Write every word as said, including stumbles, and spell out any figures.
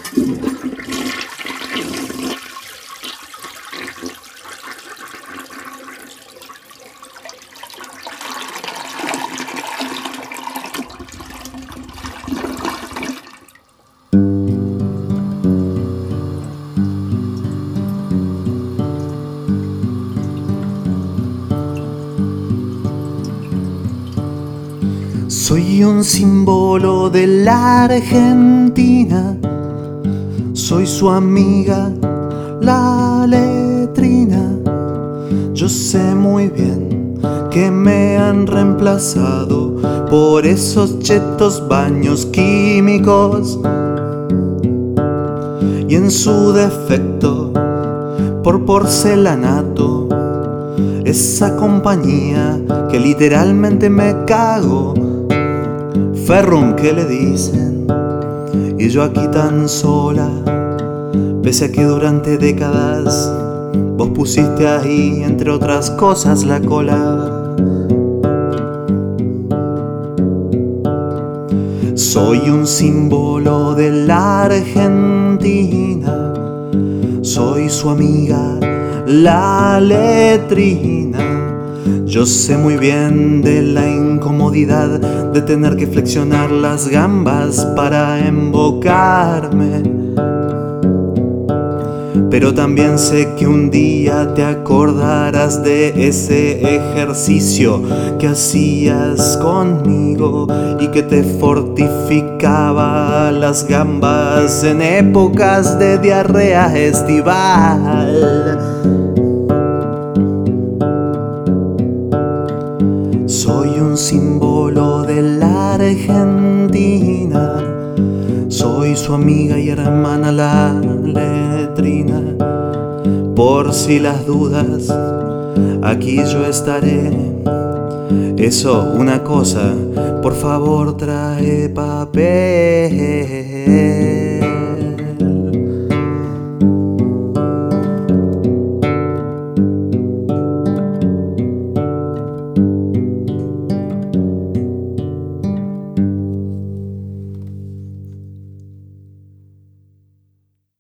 Soy un símbolo de la Argentina, soy su amiga, la letrina. Yo sé muy bien que me han reemplazado por esos chetos baños químicos y en su defecto por porcelanato, esa compañía que literalmente me cago. Ferrum, ¿qué le dicen? Y yo aquí tan sola, pese a que durante décadas vos pusiste ahí, entre otras cosas, la cola. Soy un símbolo de la Argentina, soy su amiga, la letrina. Yo sé muy bien de la incomodidad de tener que flexionar las gambas para embocarme, pero también sé que un día te acordarás de ese ejercicio que hacías conmigo y que te fortificaba las gambas en épocas de diarrea estival. Soy un símbolo de la Argentina, soy su amiga y hermana la letrina. Por si las dudas, aquí yo estaré. Eso, una cosa, por favor trae papel.